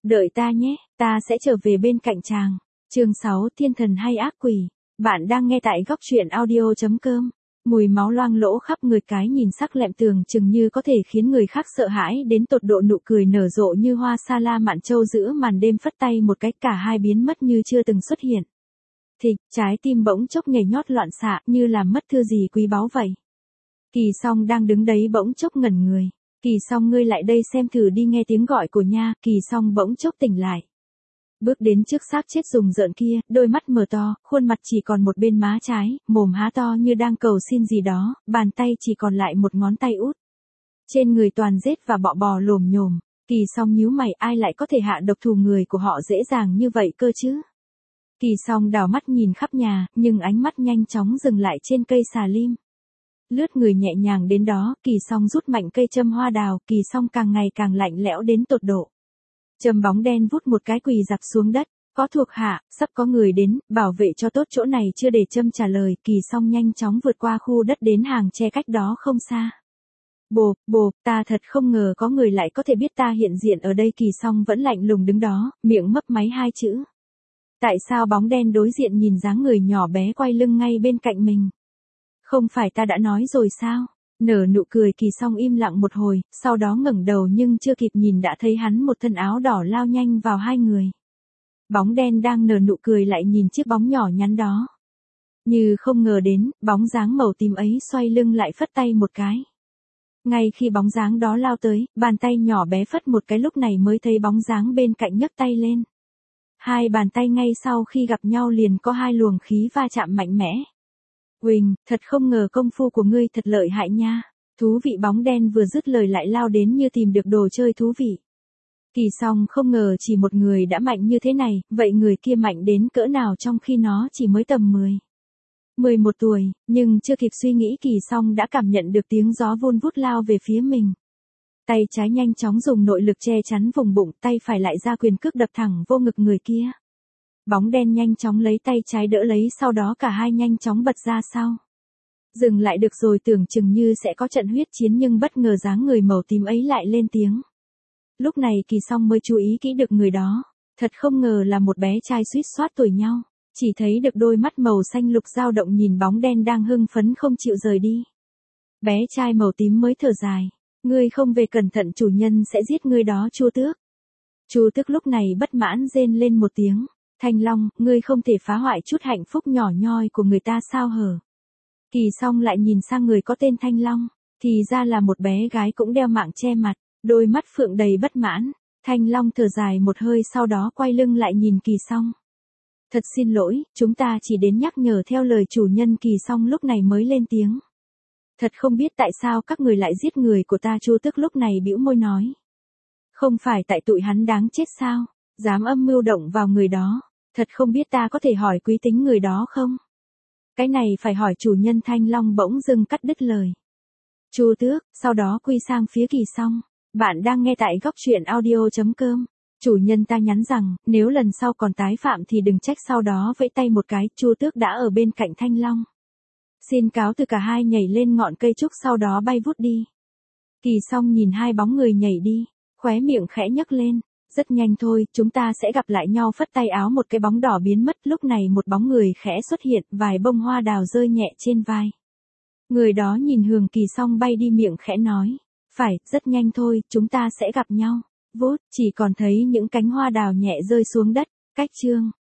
Đợi ta nhé, ta sẽ trở về bên cạnh chàng. Chương 6, thiên thần hay ác quỷ. Bạn đang nghe tại góc truyện audio.com. Mùi máu loang lỗ khắp người, cái nhìn sắc lẹm tường chừng như có thể khiến người khác sợ hãi đến tột độ, nụ cười nở rộ như hoa sa la mạn châu giữa màn đêm, phất tay một cái cả hai biến mất như chưa từng xuất hiện. Thịch, trái tim bỗng chốc nhảy nhót loạn xạ như làm mất thứ gì quý báu vậy. Kỳ Song đang đứng đấy bỗng chốc ngẩn người. Kỳ Song, ngươi lại đây xem thử đi, nghe tiếng gọi của nha. Kỳ Song bỗng chốc tỉnh lại. Bước đến trước xác chết rùng rợn kia, đôi mắt mở to, khuôn mặt chỉ còn một bên má trái, mồm há to như đang cầu xin gì đó, bàn tay chỉ còn lại một ngón tay út. Trên người toàn rết và bọ bò lồm nhồm. Kỳ Song nhíu mày, ai lại có thể hạ độc thù người của họ dễ dàng như vậy cơ chứ? Kỳ Song đảo mắt nhìn khắp nhà, nhưng ánh mắt nhanh chóng dừng lại trên cây xà lim. Lướt người nhẹ nhàng đến đó, Kỳ Song rút mạnh cây châm hoa đào, Kỳ Song càng ngày càng lạnh lẽo đến tột độ. Châm bóng đen vút một cái quỳ dạp xuống đất. Có thuộc hạ, sắp có người đến, bảo vệ cho tốt chỗ này. Chưa để châm trả lời, Kỳ Song nhanh chóng vượt qua khu đất đến hàng tre cách đó không xa. Bộp, ta thật không ngờ có người lại có thể biết ta hiện diện ở đây. Kỳ Song vẫn lạnh lùng đứng đó, miệng mấp máy hai chữ. Tại sao bóng đen đối diện nhìn dáng người nhỏ bé quay lưng ngay bên cạnh mình? Không phải ta đã nói rồi sao? Nở nụ cười, Kỳ Song im lặng một hồi, sau đó ngẩng đầu nhưng chưa kịp nhìn đã thấy hắn một thân áo đỏ lao nhanh vào hai người. Bóng đen đang nở nụ cười lại nhìn chiếc bóng nhỏ nhắn đó. Như không ngờ đến, bóng dáng màu tím ấy xoay lưng lại phất tay một cái. Ngay khi bóng dáng đó lao tới, bàn tay nhỏ bé phất một cái, lúc này mới thấy bóng dáng bên cạnh nhấc tay lên. Hai bàn tay ngay sau khi gặp nhau liền có hai luồng khí va chạm mạnh mẽ. Huỳnh, thật không ngờ công phu của ngươi thật lợi hại nha. Thú vị, bóng đen vừa dứt lời lại lao đến như tìm được đồ chơi thú vị. Kỳ Song không ngờ chỉ một người đã mạnh như thế này, vậy người kia mạnh đến cỡ nào trong khi nó chỉ mới tầm 11 tuổi, nhưng chưa kịp suy nghĩ Kỳ Song đã cảm nhận được tiếng gió vun vút lao về phía mình. Tay trái nhanh chóng dùng nội lực che chắn vùng bụng, tay phải lại ra quyền cước đập thẳng vô ngực người kia. Bóng đen nhanh chóng lấy tay trái đỡ lấy, sau đó cả hai nhanh chóng bật ra sau. Dừng lại được rồi, tưởng chừng như sẽ có trận huyết chiến nhưng bất ngờ dáng người màu tím ấy lại lên tiếng. Lúc này Kỳ Song mới chú ý kỹ được người đó. Thật không ngờ là một bé trai suýt soát tuổi nhau. Chỉ thấy được đôi mắt màu xanh lục dao động nhìn bóng đen đang hưng phấn không chịu rời đi. Bé trai màu tím mới thở dài. Ngươi không về cẩn thận chủ nhân sẽ giết ngươi đó Chu Tước. Chu Tước lúc này bất mãn rên lên một tiếng. Thanh Long, ngươi không thể phá hoại chút hạnh phúc nhỏ nhoi của người ta sao hở? Kỳ Song lại nhìn sang người có tên Thanh Long, thì ra là một bé gái cũng đeo mạng che mặt, đôi mắt phượng đầy bất mãn. Thanh Long thở dài một hơi, sau đó quay lưng lại nhìn Kỳ Song. Thật xin lỗi, chúng ta chỉ đến nhắc nhở theo lời chủ nhân. Kỳ Song lúc này mới lên tiếng. Thật không biết tại sao các người lại giết người của ta. Chu Tước lúc này bĩu môi nói. Không phải tại tụi hắn đáng chết sao? Dám âm mưu động vào người đó. Thật không biết ta có thể hỏi quý tính người đó không? Cái này phải hỏi chủ nhân. Thanh Long bỗng dưng cắt đứt lời Chu Tước, sau đó quy sang phía Kỳ Song. Bạn đang nghe tại góc truyện audio.com. Chủ nhân ta nhắn rằng, nếu lần sau còn tái phạm thì đừng trách. Sau đó vẫy tay một cái, Chu Tước đã ở bên cạnh Thanh Long. Xin cáo từ, cả hai nhảy lên ngọn cây trúc sau đó bay vút đi. Kỳ Song nhìn hai bóng người nhảy đi, khóe miệng khẽ nhấc lên. Rất nhanh thôi, chúng ta sẽ gặp lại nhau. Phất tay áo, một cái bóng đỏ biến mất. Lúc này một bóng người khẽ xuất hiện, vài bông hoa đào rơi nhẹ trên vai. Người đó nhìn hướng Kỳ Song bay đi, miệng khẽ nói. Phải, rất nhanh thôi, chúng ta sẽ gặp nhau. Vút, chỉ còn thấy những cánh hoa đào nhẹ rơi xuống đất. Cách chương.